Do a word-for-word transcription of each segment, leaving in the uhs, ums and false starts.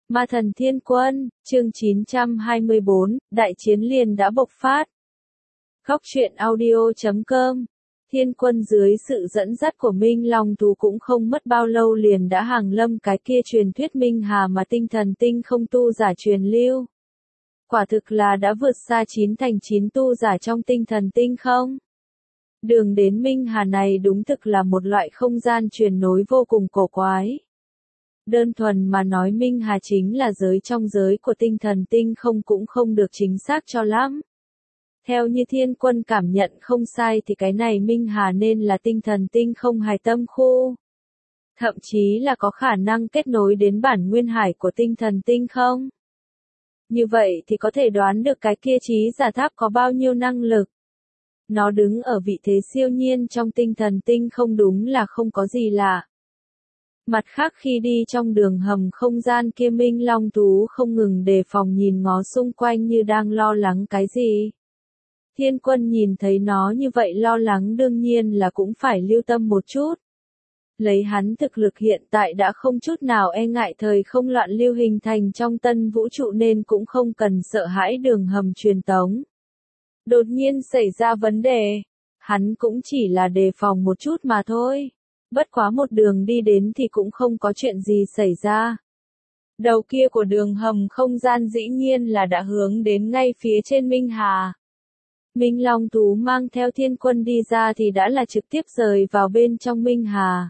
Ma thần Thiên Quân, chương chín trăm hai mươi bốn, đại chiến liền đã bộc phát. Góc truyện audio chấm com. Thiên Quân dưới sự dẫn dắt của Minh Long Tú cũng không mất bao lâu liền đã hàng lâm cái kia truyền thuyết Minh Hà mà tinh thần tinh không tu giả truyền lưu. Quả thực là đã vượt xa chín thành chín tu giả trong tinh thần tinh không. Đường đến Minh Hà này đúng thực là một loại không gian truyền nối vô cùng cổ quái. Đơn thuần mà nói Minh Hà chính là giới trong giới của tinh thần tinh không cũng không được chính xác cho lắm. Theo như Thiên Quân cảm nhận không sai thì cái này Minh Hà nên là tinh thần tinh không hài tâm khu. Thậm chí là có khả năng kết nối đến bản nguyên hải của tinh thần tinh không. Như vậy thì có thể đoán được cái kia trí giả tháp có bao nhiêu năng lực. Nó đứng ở vị thế siêu nhiên trong tinh thần tinh không đúng là không có gì lạ. Mặt khác khi đi trong đường hầm không gian kia Minh Long Tú không ngừng đề phòng nhìn ngó xung quanh như đang lo lắng cái gì. Thiên Quân nhìn thấy nó như vậy lo lắng đương nhiên là cũng phải lưu tâm một chút. Lấy hắn thực lực hiện tại đã không chút nào e ngại thời không loạn lưu hình thành trong tân vũ trụ nên cũng không cần sợ hãi đường hầm truyền tống. Đột nhiên xảy ra vấn đề, hắn cũng chỉ là đề phòng một chút mà thôi. Bất quá một đường đi đến thì cũng không có chuyện gì xảy ra. Đầu kia của đường hầm không gian dĩ nhiên là đã hướng đến ngay phía trên Minh Hà. Minh Long Tú mang theo Thiên Quân đi ra thì đã là trực tiếp rời vào bên trong Minh Hà.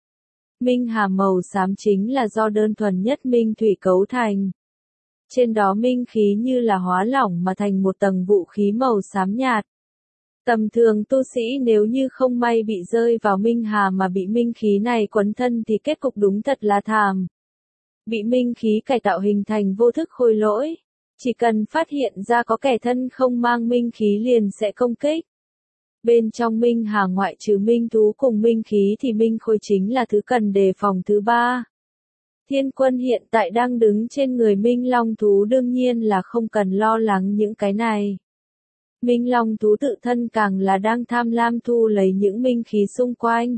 Minh Hà màu xám chính là do đơn thuần nhất minh thủy cấu thành. Trên đó minh khí như là hóa lỏng mà thành một tầng vũ khí màu xám nhạt. Tầm thường tu sĩ nếu như không may bị rơi vào Minh Hà mà bị minh khí này quấn thân thì kết cục đúng thật là thảm. Bị minh khí cải tạo hình thành vô thức khôi lỗi. Chỉ cần phát hiện ra có kẻ thân không mang minh khí liền sẽ công kích. Bên trong Minh Hà ngoại trừ minh thú cùng minh khí thì minh khôi chính là thứ cần đề phòng thứ ba. Thiên Quân hiện tại đang đứng trên người Minh Long Thú đương nhiên là không cần lo lắng những cái này. Minh Long Thú tự thân càng là đang tham lam thu lấy những minh khí xung quanh.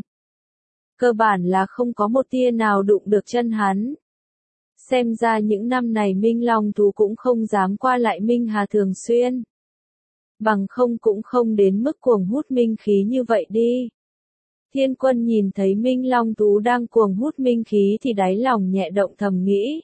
Cơ bản là không có một tia nào đụng được chân hắn. Xem ra những năm này Minh Long Thú cũng không dám qua lại Minh Hà thường xuyên. Bằng không cũng không đến mức cuồng hút minh khí như vậy đi. Thiên Quân nhìn thấy Minh Long Tú đang cuồng hút minh khí thì đáy lòng nhẹ động thầm nghĩ.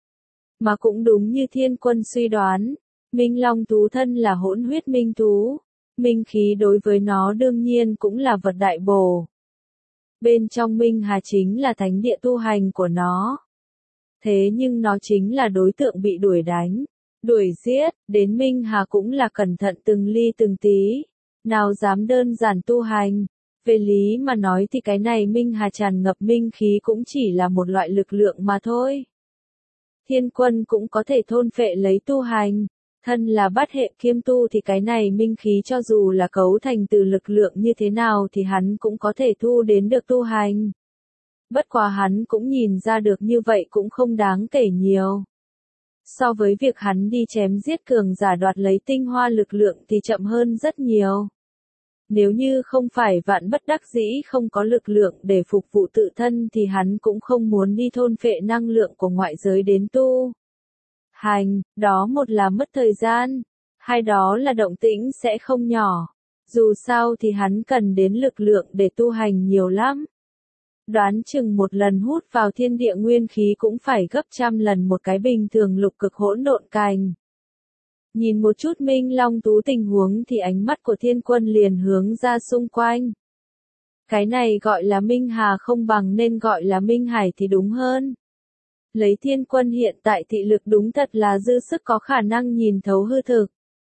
Mà cũng đúng như Thiên Quân suy đoán, Minh Long Tú thân là hỗn huyết minh thú, minh khí đối với nó đương nhiên cũng là vật đại bổ. Bên trong Minh Hà chính là thánh địa tu hành của nó. Thế nhưng nó chính là đối tượng bị đuổi đánh, đuổi giết, đến Minh Hà cũng là cẩn thận từng ly từng tí, nào dám đơn giản tu hành. Về lý mà nói thì cái này Minh Hà tràn ngập minh khí cũng chỉ là một loại lực lượng mà thôi. Thiên Quân cũng có thể thôn phệ lấy tu hành, thân là bát hệ kiêm tu thì cái này minh khí cho dù là cấu thành từ lực lượng như thế nào thì hắn cũng có thể thu đến được tu hành. Bất quá hắn cũng nhìn ra được như vậy cũng không đáng kể nhiều. So với việc hắn đi chém giết cường giả đoạt lấy tinh hoa lực lượng thì chậm hơn rất nhiều. Nếu như không phải vạn bất đắc dĩ không có lực lượng để phục vụ tự thân thì hắn cũng không muốn đi thôn phệ năng lượng của ngoại giới đến tu hành, đó một là mất thời gian, hai đó là động tĩnh sẽ không nhỏ. Dù sao thì hắn cần đến lực lượng để tu hành nhiều lắm. Đoán chừng một lần hút vào thiên địa nguyên khí cũng phải gấp trăm lần một cái bình thường lục cực hỗn độn cành. Nhìn một chút Minh Long Tú tình huống thì ánh mắt của Thiên Quân liền hướng ra xung quanh. Cái này gọi là Minh Hà không bằng nên gọi là Minh Hải thì đúng hơn. Lấy Thiên Quân hiện tại thị lực đúng thật là dư sức có khả năng nhìn thấu hư thực.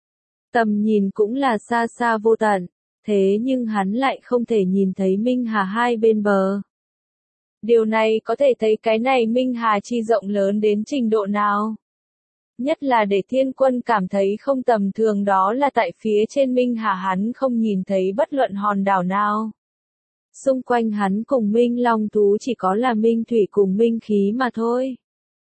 Tầm nhìn cũng là xa xa vô tận, thế nhưng hắn lại không thể nhìn thấy Minh Hà hai bên bờ. Điều này có thể thấy cái này Minh Hà chi rộng lớn đến trình độ nào. Nhất là để Thiên Quân cảm thấy không tầm thường đó là tại phía trên Minh Hà hắn không nhìn thấy bất luận hòn đảo nào. Xung quanh hắn cùng Minh Long Thú chỉ có là minh thủy cùng minh khí mà thôi.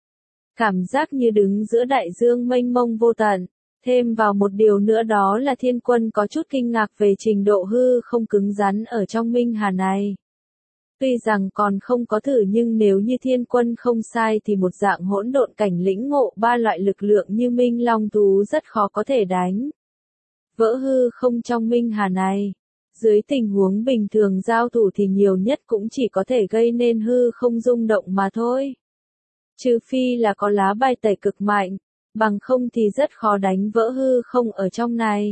Cảm giác như đứng giữa đại dương mênh mông vô tận. Thêm vào một điều nữa đó là Thiên Quân có chút kinh ngạc về trình độ hư không cứng rắn ở trong Minh Hà này. Tuy rằng còn không có thử nhưng nếu như thiên quân không sai thì một dạng hỗn độn cảnh lĩnh ngộ ba loại lực lượng như Minh Long Thú rất khó có thể đánh vỡ hư không trong Minh Hà này. Dưới tình huống bình thường giao thủ thì nhiều nhất cũng chỉ có thể gây nên hư không rung động mà thôi. Trừ phi là có lá bài tẩy cực mạnh, bằng không thì rất khó đánh vỡ hư không ở trong này.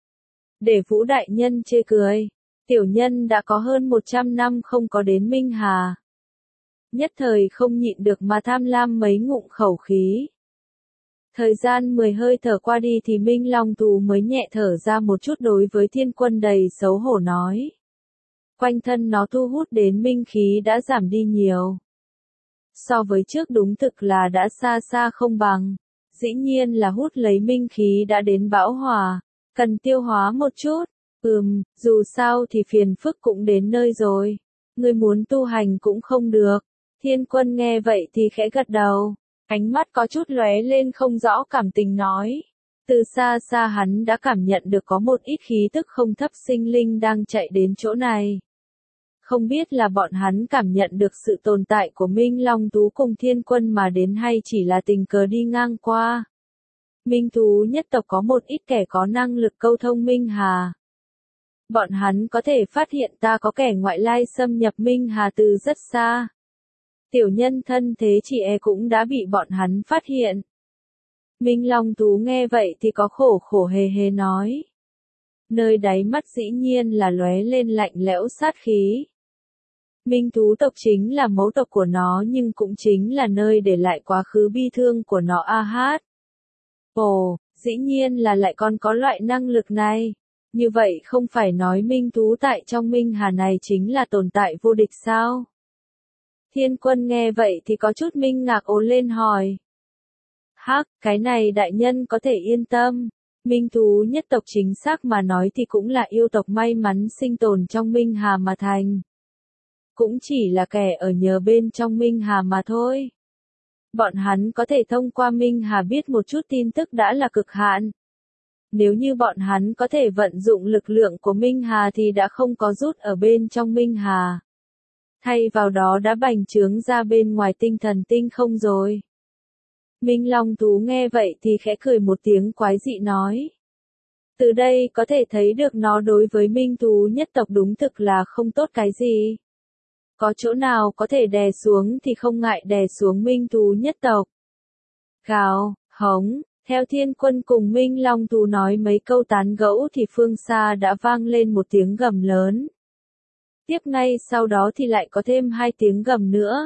Để Vũ đại nhân chê cười, tiểu nhân đã có hơn một trăm năm không có đến Minh Hà. Nhất thời không nhịn được mà tham lam mấy ngụm khẩu khí. Thời gian mười hơi thở qua đi thì Minh Long Thú mới nhẹ thở ra một chút đối với thiên quân đầy xấu hổ nói. Quanh thân nó thu hút đến minh khí đã giảm đi nhiều. So với trước đúng thực là đã xa xa không bằng. Dĩ nhiên là hút lấy minh khí đã đến bão hòa, cần tiêu hóa một chút. Ừm, dù sao thì phiền phức cũng đến nơi rồi. Ngươi muốn tu hành cũng không được. Thiên quân nghe vậy thì khẽ gật đầu. Ánh mắt có chút lóe lên không rõ cảm tình nói. Từ xa xa hắn đã cảm nhận được có một ít khí tức không thấp sinh linh đang chạy đến chỗ này. Không biết là bọn hắn cảm nhận được sự tồn tại của Minh Long Thú cùng thiên quân mà đến hay chỉ là tình cờ đi ngang qua. Minh Thú nhất tộc có một ít kẻ có năng lực câu thông Minh Hà. Bọn hắn có thể phát hiện ta có kẻ ngoại lai xâm nhập Minh Hà từ rất xa. Tiểu nhân thân thế chị e cũng đã bị bọn hắn phát hiện. Minh Long Thú nghe vậy thì có khổ khổ hề hề nói. Nơi đáy mắt dĩ nhiên là lóe lên lạnh lẽo sát khí. Minh Thú tộc chính là mẫu tộc của nó nhưng cũng chính là nơi để lại quá khứ bi thương của nó a hát. Ồ, dĩ nhiên là lại còn có loại năng lực này. Như vậy không phải nói Minh Thú tại trong Minh Hà này chính là tồn tại vô địch sao? Thiên quân nghe vậy thì có chút minh ngạc ồ lên hỏi. Hắc, cái này đại nhân có thể yên tâm. Minh Thú nhất tộc chính xác mà nói thì cũng là yêu tộc may mắn sinh tồn trong Minh Hà mà thành. Cũng chỉ là kẻ ở nhờ bên trong Minh Hà mà thôi. Bọn hắn có thể thông qua Minh Hà biết một chút tin tức đã là cực hạn. Nếu như bọn hắn có thể vận dụng lực lượng của Minh Hà thì đã không có rút ở bên trong Minh Hà. Thay vào đó đã bành trướng ra bên ngoài tinh thần tinh không rồi. Minh Long Thú nghe vậy thì khẽ cười một tiếng quái dị nói. Từ đây có thể thấy được nó đối với Minh Thú nhất tộc đúng thực là không tốt cái gì. Có chỗ nào có thể đè xuống thì không ngại đè xuống Minh Thú nhất tộc. Gào, hống, theo thiên quân cùng Minh Long Thú nói mấy câu tán gẫu thì phương xa đã vang lên một tiếng gầm lớn. Tiếp ngay sau đó thì lại có thêm hai tiếng gầm nữa.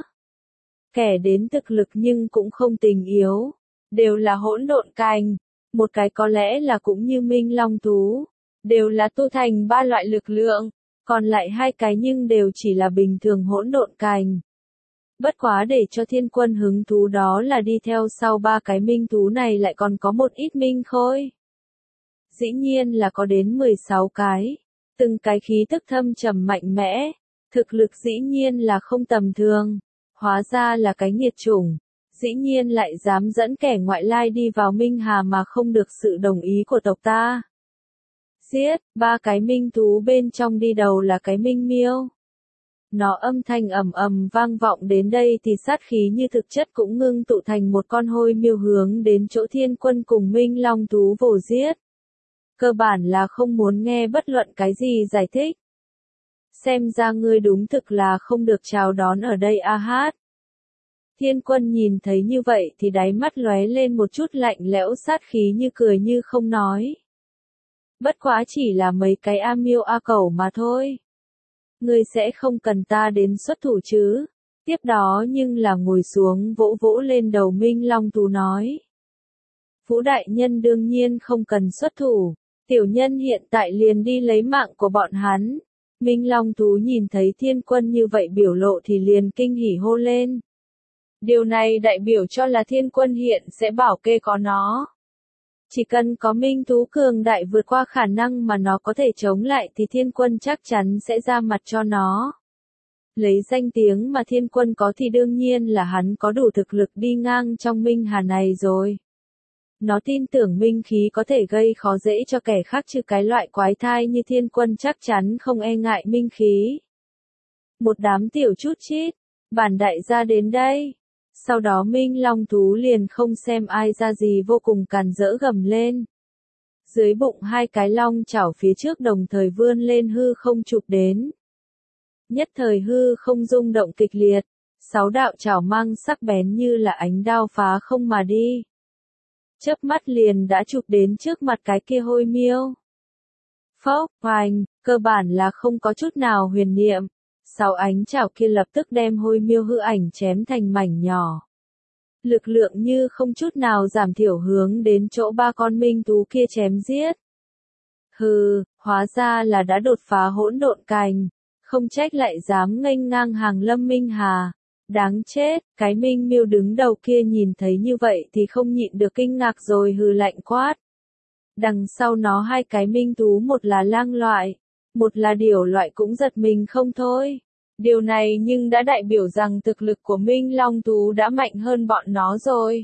Kẻ đến thực lực nhưng cũng không tình yếu. Đều là hỗn độn cành. Một cái có lẽ là cũng như Minh Long Thú. Đều là tu thành ba loại lực lượng. Còn lại hai cái nhưng đều chỉ là bình thường hỗn độn cành. Bất quá để cho thiên quân hứng thú đó là đi theo sau ba cái minh thú này lại còn có một ít minh khôi. Dĩ nhiên là có đến mười sáu cái. Từng cái khí tức thâm trầm mạnh mẽ. Thực lực dĩ nhiên là không tầm thường. Hóa ra là cái nghiệt chủng. Dĩ nhiên lại dám dẫn kẻ ngoại lai đi vào Minh Hà mà không được sự đồng ý của tộc ta. Giết, ba cái minh thú bên trong đi đầu là cái minh miêu. Nó âm thanh ầm ầm vang vọng đến đây thì sát khí như thực chất cũng ngưng tụ thành một con hôi miêu hướng đến chỗ thiên quân cùng Minh Long Thú vồ giết. Cơ bản là không muốn nghe bất luận cái gì giải thích. Xem ra ngươi đúng thực là không được chào đón ở đây a hát. Thiên quân nhìn thấy như vậy thì đáy mắt lóe lên một chút lạnh lẽo sát khí như cười như không nói. Bất quá chỉ là mấy cái a miêu a cẩu mà thôi. Ngươi sẽ không cần ta đến xuất thủ chứ. Tiếp đó nhưng là ngồi xuống vỗ vỗ lên đầu Minh Long Thú nói. Vũ đại nhân đương nhiên không cần xuất thủ. Tiểu nhân hiện tại liền đi lấy mạng của bọn hắn. Minh Long Thú nhìn thấy thiên quân như vậy biểu lộ thì liền kinh hỉ hô lên. Điều này đại biểu cho là thiên quân hiện sẽ bảo kê có nó. Chỉ cần có minh thú cường đại vượt qua khả năng mà nó có thể chống lại thì thiên quân chắc chắn sẽ ra mặt cho nó. Lấy danh tiếng mà thiên quân có thì đương nhiên là hắn có đủ thực lực đi ngang trong Minh Hà này rồi. Nó tin tưởng minh khí có thể gây khó dễ cho kẻ khác chứ cái loại quái thai như thiên quân chắc chắn không e ngại minh khí. Một đám tiểu chút chít, bản đại gia đến đây. Sau đó Minh Long thú liền không xem ai ra gì vô cùng càn rỡ gầm lên. Dưới bụng hai cái long chảo phía trước đồng thời vươn lên hư không chụp đến. Nhất thời hư không rung động kịch liệt, sáu đạo chảo mang sắc bén như là ánh đao phá không mà đi. Chớp mắt liền đã chụp đến trước mặt cái kia hôi miêu. Phốc, hoành, cơ bản là không có chút nào huyền niệm. Sáu ánh chảo kia lập tức đem hôi miêu hư ảnh chém thành mảnh nhỏ. Lực lượng như không chút nào giảm thiểu hướng đến chỗ ba con minh tú kia chém giết. Hừ, hóa ra là đã đột phá hỗn độn cành, không trách lại dám nghênh ngang hàng Lâm Minh Hà. Đáng chết, cái minh miêu đứng đầu kia nhìn thấy như vậy thì không nhịn được kinh ngạc rồi hừ lạnh quát. Đằng sau nó hai cái minh tú, một là lang loại, một là điểu loại cũng giật mình không thôi. Điều này nhưng đã đại biểu rằng thực lực của Minh Long Tú đã mạnh hơn bọn nó rồi.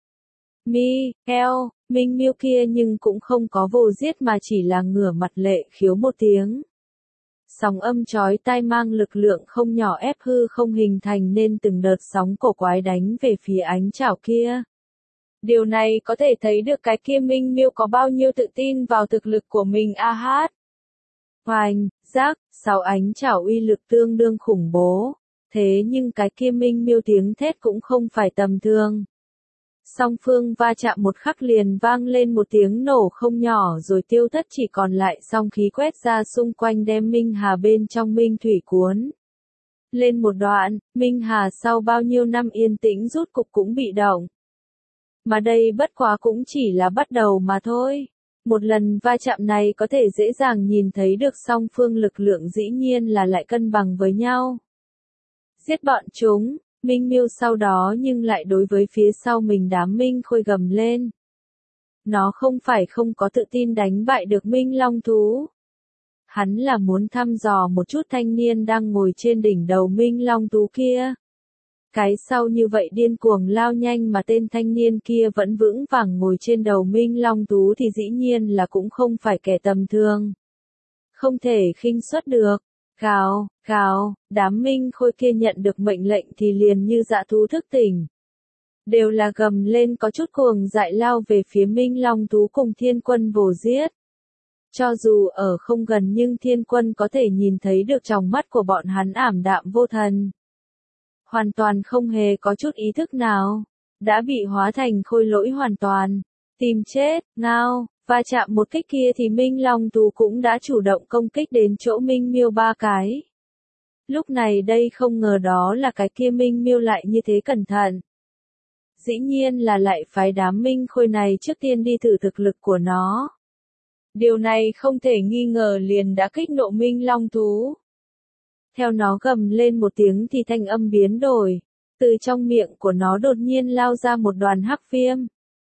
Mi, eo, Minh miêu kia nhưng cũng không có vô giết mà chỉ là ngửa mặt lệ khiếu một tiếng. Sóng âm chói tai mang lực lượng không nhỏ ép hư không hình thành nên từng đợt sóng cổ quái đánh về phía ánh chảo kia. Điều này có thể thấy được cái kia Minh miêu có bao nhiêu tự tin vào thực lực của mình a hát. Hoành, rác, sáu ánh chảo uy lực tương đương khủng bố, thế nhưng cái kia minh miêu tiếng thét cũng không phải tầm thường. Song phương va chạm một khắc liền vang lên một tiếng nổ không nhỏ rồi tiêu thất, chỉ còn lại song khí quét ra xung quanh đem Minh Hà bên trong minh thủy cuốn. Lên một đoạn, Minh Hà sau bao nhiêu năm yên tĩnh rút cục cũng bị động. Mà đây bất quá cũng chỉ là bắt đầu mà thôi. Một lần va chạm này có thể dễ dàng nhìn thấy được song phương lực lượng dĩ nhiên là lại cân bằng với nhau. Giết bọn chúng, Minh miêu sau đó nhưng lại đối với phía sau mình đám Minh Khôi gầm lên. Nó không phải không có tự tin đánh bại được Minh Long thú. Hắn là muốn thăm dò một chút thanh niên đang ngồi trên đỉnh đầu Minh Long thú kia. Cái sau như vậy điên cuồng lao nhanh mà tên thanh niên kia vẫn vững vàng ngồi trên đầu Minh Long Tú thì dĩ nhiên là cũng không phải kẻ tầm thường. Không thể khinh suất được. Gào, gào, đám Minh Khôi kia nhận được mệnh lệnh thì liền như dã thú thức tỉnh. Đều là gầm lên có chút cuồng dại lao về phía Minh Long Tú cùng Thiên Quân vồ giết. Cho dù ở không gần nhưng Thiên Quân có thể nhìn thấy được trong mắt của bọn hắn ảm đạm vô thần. Hoàn toàn không hề có chút ý thức nào, đã bị hóa thành khôi lỗi hoàn toàn, tìm chết, ngao, va chạm một kích kia thì Minh Long Tú cũng đã chủ động công kích đến chỗ Minh miêu ba cái. Lúc này đây không ngờ đó là cái kia Minh miêu lại như thế cẩn thận. Dĩ nhiên là lại phái đám Minh Khôi này trước tiên đi thử thực lực của nó. Điều này không thể nghi ngờ liền đã kích nộ Minh Long Tú. Theo nó gầm lên một tiếng thì thanh âm biến đổi, từ trong miệng của nó đột nhiên lao ra một đoàn hắc viêm.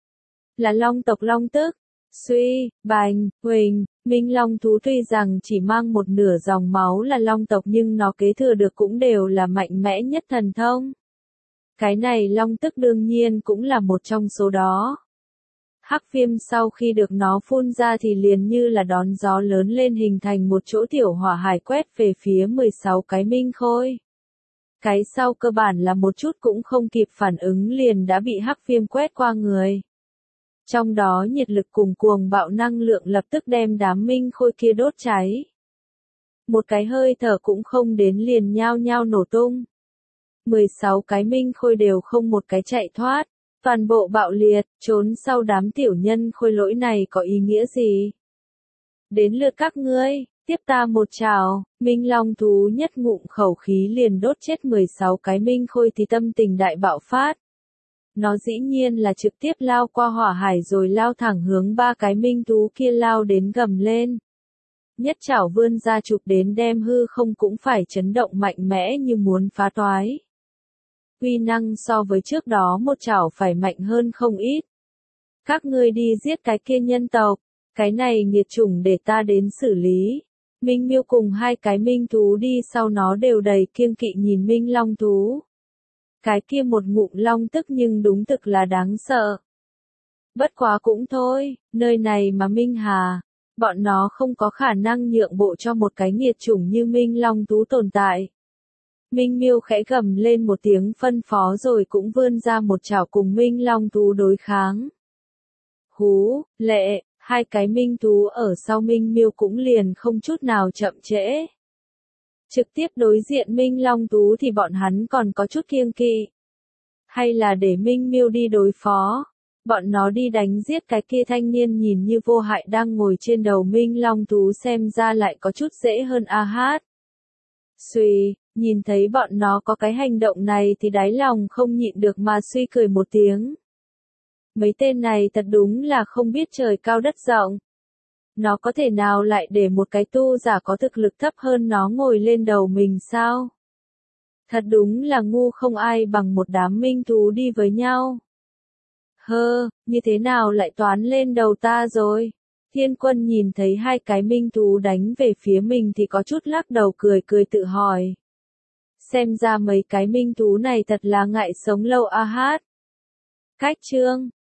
Là long tộc long tức, suy, bành, huỳnh, Minh Long thú tuy rằng chỉ mang một nửa dòng máu là long tộc nhưng nó kế thừa được cũng đều là mạnh mẽ nhất thần thông. Cái này long tức đương nhiên cũng là một trong số đó. Hắc viêm sau khi được nó phun ra thì liền như là đón gió lớn lên hình thành một chỗ tiểu hỏa hải quét về phía mười sáu cái Minh Khôi. Cái sau cơ bản là một chút cũng không kịp phản ứng liền đã bị hắc viêm quét qua người. Trong đó nhiệt lực cùng cuồng bạo năng lượng lập tức đem đám Minh Khôi kia đốt cháy. Một cái hơi thở cũng không đến liền nhao nhao nổ tung. mười sáu cái Minh Khôi đều không một cái chạy thoát. Toàn bộ bạo liệt, trốn sau đám tiểu nhân khôi lỗi này có ý nghĩa gì? Đến lượt các ngươi, tiếp ta một trào, Minh Long thú nhất ngụm khẩu khí liền đốt chết mười sáu cái Minh Khôi thì tâm tình đại bạo phát. Nó dĩ nhiên là trực tiếp lao qua hỏa hải rồi lao thẳng hướng ba cái Minh thú kia lao đến gầm lên. Nhất chảo vươn ra chụp đến đem hư không cũng phải chấn động mạnh mẽ như muốn phá toái. Uy năng so với trước đó một chảo phải mạnh hơn không ít. Các ngươi đi giết cái kia nhân tộc, cái này nghiệt chủng để ta đến xử lý. Minh miêu cùng hai cái minh thú đi sau nó đều đầy kiêng kỵ nhìn Minh Long thú. Cái kia một ngụm long tức nhưng đúng thực là đáng sợ. Bất quá cũng thôi, nơi này mà Minh Hà, bọn nó không có khả năng nhượng bộ cho một cái nghiệt chủng như Minh Long thú tồn tại. Minh Miêu khẽ gầm lên một tiếng phân phó rồi cũng vươn ra một chảo cùng Minh Long Tú đối kháng. Hú, lệ, hai cái Minh Tú ở sau Minh Miêu cũng liền không chút nào chậm trễ. Trực tiếp đối diện Minh Long Tú thì bọn hắn còn có chút kiêng kỵ. Hay là để Minh Miêu đi đối phó. Bọn nó đi đánh giết cái kia thanh niên nhìn như vô hại đang ngồi trên đầu Minh Long Tú xem ra lại có chút dễ hơn a hát. Xuy, nhìn thấy bọn nó có cái hành động này thì đáy lòng không nhịn được mà suy cười một tiếng. Mấy tên này thật đúng là không biết trời cao đất rộng. Nó có thể nào lại để một cái tu giả có thực lực thấp hơn nó ngồi lên đầu mình sao? Thật đúng là ngu không ai bằng một đám minh thú đi với nhau. Hơ, như thế nào lại toán lên đầu ta rồi? Thiên Quân nhìn thấy hai cái minh thú đánh về phía mình thì có chút lắc đầu cười cười tự hỏi. Xem ra mấy cái minh thú này thật là ngại sống lâu a hát. Cách chương